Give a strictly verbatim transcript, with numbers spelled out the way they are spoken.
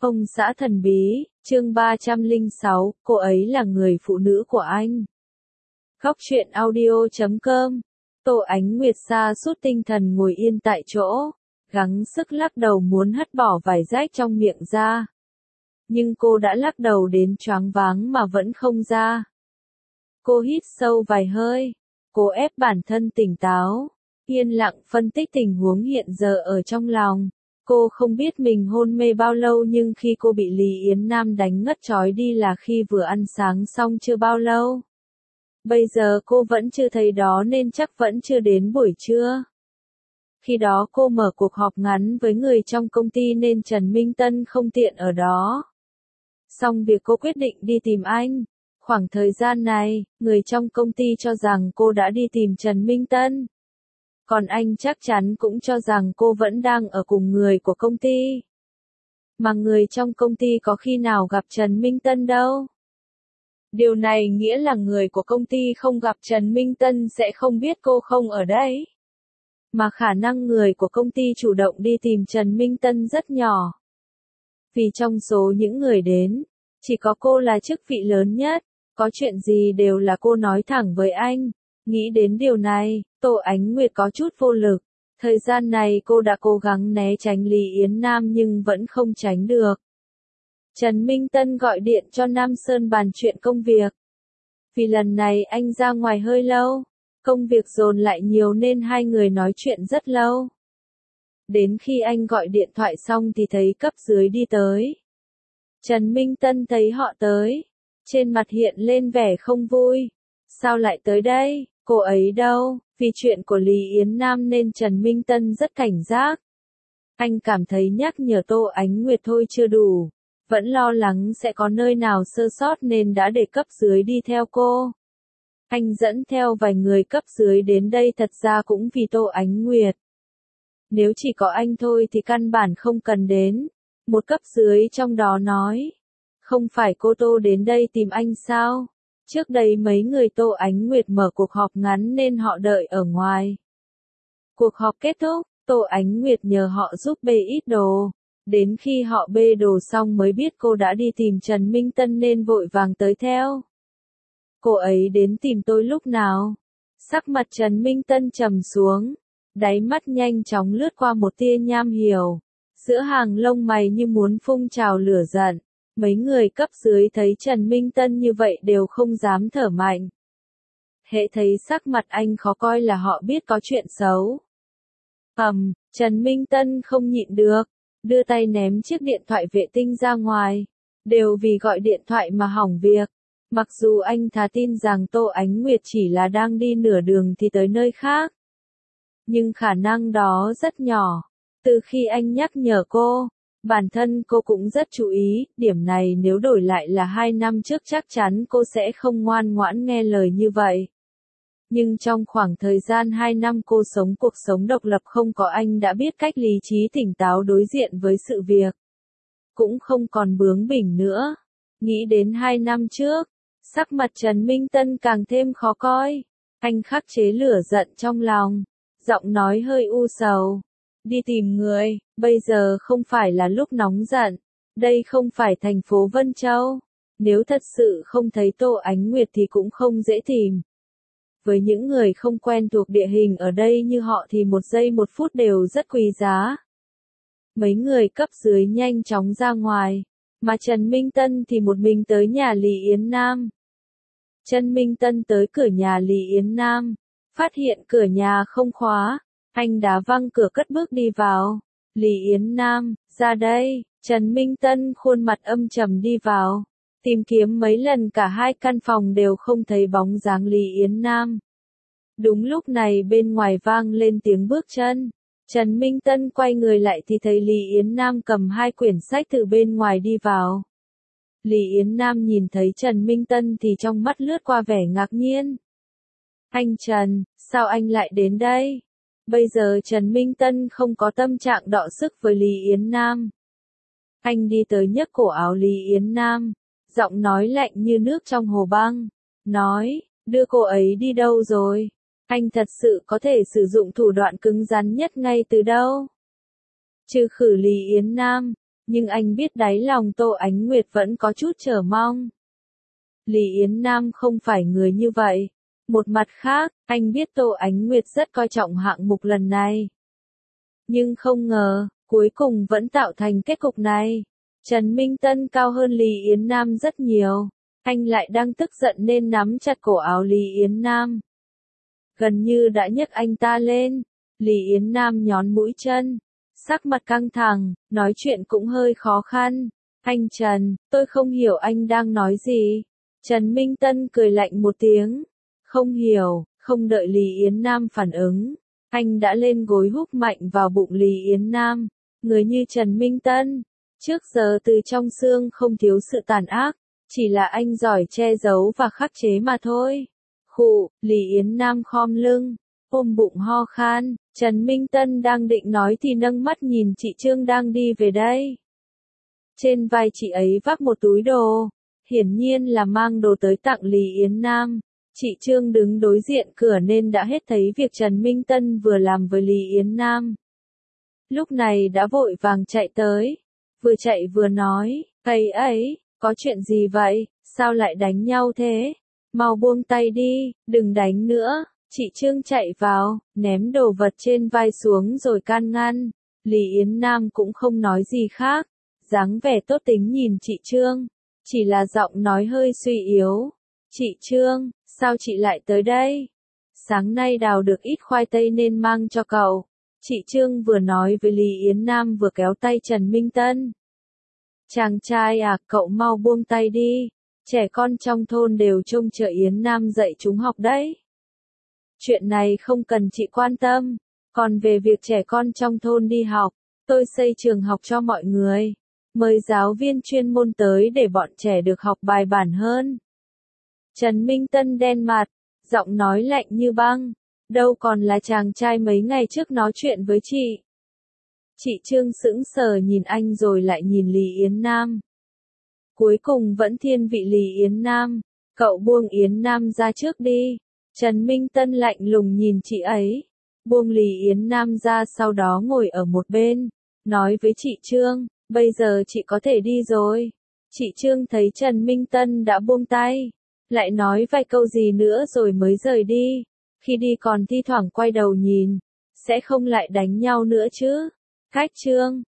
Ông xã thần bí, chương ba trăm lẻ sáu, cô ấy là người phụ nữ của anh. Góc truyện audio chấm com. Tô Ánh Nguyệt sa sút tinh thần ngồi yên tại chỗ, gắng sức lắc đầu muốn hất bỏ vài rách trong miệng ra. Nhưng cô đã lắc đầu đến choáng váng mà vẫn không ra. Cô hít sâu vài hơi, cố ép bản thân tỉnh táo, yên lặng phân tích tình huống hiện giờ ở trong lòng. Cô không biết mình hôn mê bao lâu, nhưng khi cô bị Lý Yến Nam đánh ngất trói đi là khi vừa ăn sáng xong chưa bao lâu. Bây giờ cô vẫn chưa thấy đó nên chắc vẫn chưa đến buổi trưa. Khi đó cô mở cuộc họp ngắn với người trong công ty nên Trần Minh Tân không tiện ở đó. Xong việc cô quyết định đi tìm anh. Khoảng thời gian này, người trong công ty cho rằng cô đã đi tìm Trần Minh Tân. Còn anh chắc chắn cũng cho rằng cô vẫn đang ở cùng người của công ty. Mà người trong công ty có khi nào gặp Trần Minh Tân đâu. Điều này nghĩa là người của công ty không gặp Trần Minh Tân sẽ không biết cô không ở đây. Mà khả năng người của công ty chủ động đi tìm Trần Minh Tân rất nhỏ. Vì trong số những người đến, chỉ có cô là chức vị lớn nhất, có chuyện gì đều là cô nói thẳng với anh. Nghĩ đến điều này, Tô Ánh Nguyệt có chút vô lực. Thời gian này cô đã cố gắng né tránh Lý Yến Nam nhưng vẫn không tránh được. Trần Minh Tân gọi điện cho Nam Sơn bàn chuyện công việc. Vì lần này anh ra ngoài hơi lâu, công việc dồn lại nhiều nên hai người nói chuyện rất lâu. Đến khi anh gọi điện thoại xong thì thấy cấp dưới đi tới. Trần Minh Tân thấy họ tới, trên mặt hiện lên vẻ không vui. Sao lại tới đây? Cô ấy đâu? Vì chuyện của Lý Yến Nam nên Trần Minh Tân rất cảnh giác. Anh cảm thấy nhắc nhở Tô Ánh Nguyệt thôi chưa đủ. Vẫn lo lắng sẽ có nơi nào sơ sót nên đã để cấp dưới đi theo cô. Anh dẫn theo vài người cấp dưới đến đây thật ra cũng vì Tô Ánh Nguyệt. Nếu chỉ có anh thôi thì căn bản không cần đến. Một cấp dưới trong đó nói. Không phải cô Tô đến đây tìm anh sao? Trước đây mấy người Tô Ánh Nguyệt mở cuộc họp ngắn nên họ đợi ở ngoài. Cuộc họp kết thúc, Tô Ánh Nguyệt nhờ họ giúp bê ít đồ. Đến khi họ bê đồ xong mới biết cô đã đi tìm Trần Minh Tân nên vội vàng tới theo. Cô ấy đến tìm tôi lúc nào? Sắc mặt Trần Minh Tân trầm xuống, đáy mắt nhanh chóng lướt qua một tia nham hiểm. Giữa hàng lông mày như muốn phun trào lửa giận. Mấy người cấp dưới thấy Trần Minh Tân như vậy đều không dám thở mạnh. Hễ thấy sắc mặt anh khó coi là họ biết có chuyện xấu. Ầm, Trần Minh Tân không nhịn được, đưa tay ném chiếc điện thoại vệ tinh ra ngoài. Đều vì gọi điện thoại mà hỏng việc. Mặc dù anh thà tin rằng Tô Ánh Nguyệt chỉ là đang đi nửa đường thì tới nơi khác. Nhưng khả năng đó rất nhỏ. Từ khi anh nhắc nhở cô, bản thân cô cũng rất chú ý, điểm này nếu đổi lại là hai năm trước chắc chắn cô sẽ không ngoan ngoãn nghe lời như vậy. Nhưng trong khoảng thời gian hai năm cô sống cuộc sống độc lập không có anh đã biết cách lý trí tỉnh táo đối diện với sự việc. Cũng không còn bướng bỉnh nữa. Nghĩ đến hai năm trước, sắc mặt Trần Minh Tân càng thêm khó coi. Anh khắc chế lửa giận trong lòng, giọng nói hơi u sầu. Đi tìm người, bây giờ không phải là lúc nóng giận. Đây không phải thành phố Vân Châu. Nếu thật sự không thấy Tô Ánh Nguyệt thì cũng không dễ tìm. Với những người không quen thuộc địa hình ở đây như họ thì một giây một phút đều rất quý giá. Mấy người cấp dưới nhanh chóng ra ngoài. Mà Trần Minh Tân thì một mình tới nhà Lý Yến Nam. Trần Minh Tân tới cửa nhà Lý Yến Nam. Phát hiện cửa nhà không khóa. Anh đá văng cửa cất bước đi vào. Lý Yến Nam, ra đây. Trần Minh Tân khuôn mặt âm trầm đi vào. Tìm kiếm mấy lần cả hai căn phòng đều không thấy bóng dáng Lý Yến Nam. Đúng lúc này bên ngoài vang lên tiếng bước chân. Trần Minh Tân quay người lại thì thấy Lý Yến Nam cầm hai quyển sách từ bên ngoài đi vào. Lý Yến Nam nhìn thấy Trần Minh Tân thì trong mắt lướt qua vẻ ngạc nhiên. Anh Trần, sao anh lại đến đây? Bây giờ Trần Minh Tân không có tâm trạng đọ sức với Lý Yến Nam. Anh đi tới nhấc cổ áo Lý Yến Nam, giọng nói lạnh như nước trong hồ băng, nói, đưa cô ấy đi đâu rồi? Anh thật sự có thể sử dụng thủ đoạn cứng rắn nhất ngay từ đâu? Trừ khử Lý Yến Nam, Nhưng anh biết đáy lòng Tô Ánh Nguyệt vẫn có chút chờ mong. Lý Yến Nam không phải người như vậy. Một mặt khác, anh biết Tô Ánh Nguyệt rất coi trọng hạng mục lần này. Nhưng không ngờ, cuối cùng vẫn tạo thành kết cục này. Trần Minh Tân cao hơn Lý Yến Nam rất nhiều. Anh lại đang tức giận nên nắm chặt cổ áo Lý Yến Nam. Gần như đã nhấc anh ta lên. Lý Yến Nam nhón mũi chân. Sắc mặt căng thẳng, nói chuyện cũng hơi khó khăn. Anh Trần, tôi không hiểu anh đang nói gì. Trần Minh Tân cười lạnh một tiếng. Không hiểu, không đợi Lý Yến Nam phản ứng. Anh đã lên gối húc mạnh vào bụng Lý Yến Nam. Người như Trần Minh Tân, trước giờ từ trong xương không thiếu sự tàn ác. Chỉ là anh giỏi che giấu và khắc chế mà thôi. Khụ, Lý Yến Nam khom lưng, ôm bụng ho khan. Trần Minh Tân đang định nói thì nâng mắt nhìn chị Trương đang đi về đây. Trên vai chị ấy vác một túi đồ, hiển nhiên là mang đồ tới tặng Lý Yến Nam. Chị Trương đứng đối diện cửa nên đã hết thấy việc Trần Minh Tân vừa làm với Lý Yến Nam. Lúc này đã vội vàng chạy tới, vừa chạy vừa nói, ấy ấy, có chuyện gì vậy, sao lại đánh nhau thế? Mau buông tay đi, đừng đánh nữa. Chị Trương chạy vào, ném đồ vật trên vai xuống rồi can ngăn. Lý Yến Nam cũng không nói gì khác, dáng vẻ tốt tính nhìn chị Trương, chỉ là giọng nói hơi suy yếu. Chị Trương, sao chị lại tới đây? Sáng nay đào được ít khoai tây nên mang cho cậu. Chị Trương vừa nói với Lý Yến Nam vừa kéo tay Trần Minh Tân. Chàng trai à, cậu mau buông tay đi. Trẻ con trong thôn đều trông chờ Yến Nam dạy chúng học đấy. Chuyện này không cần chị quan tâm. Còn về việc trẻ con trong thôn đi học, tôi xây trường học cho mọi người. Mời giáo viên chuyên môn tới để bọn trẻ được học bài bản hơn. Trần Minh Tân đen mặt, giọng nói lạnh như băng. Đâu còn là chàng trai mấy ngày trước nói chuyện với chị. Chị Trương sững sờ nhìn anh rồi lại nhìn Lý Yến Nam. Cuối cùng vẫn thiên vị Lý Yến Nam. Cậu buông Yến Nam ra trước đi. Trần Minh Tân lạnh lùng nhìn chị ấy. Buông Lý Yến Nam ra sau đó ngồi ở một bên. Nói với chị Trương, bây giờ chị có thể đi rồi. Chị Trương thấy Trần Minh Tân đã buông tay. Lại nói vài câu gì nữa rồi mới rời đi. Khi đi còn thi thoảng quay đầu nhìn. Sẽ không lại đánh nhau nữa chứ. Cách Trương.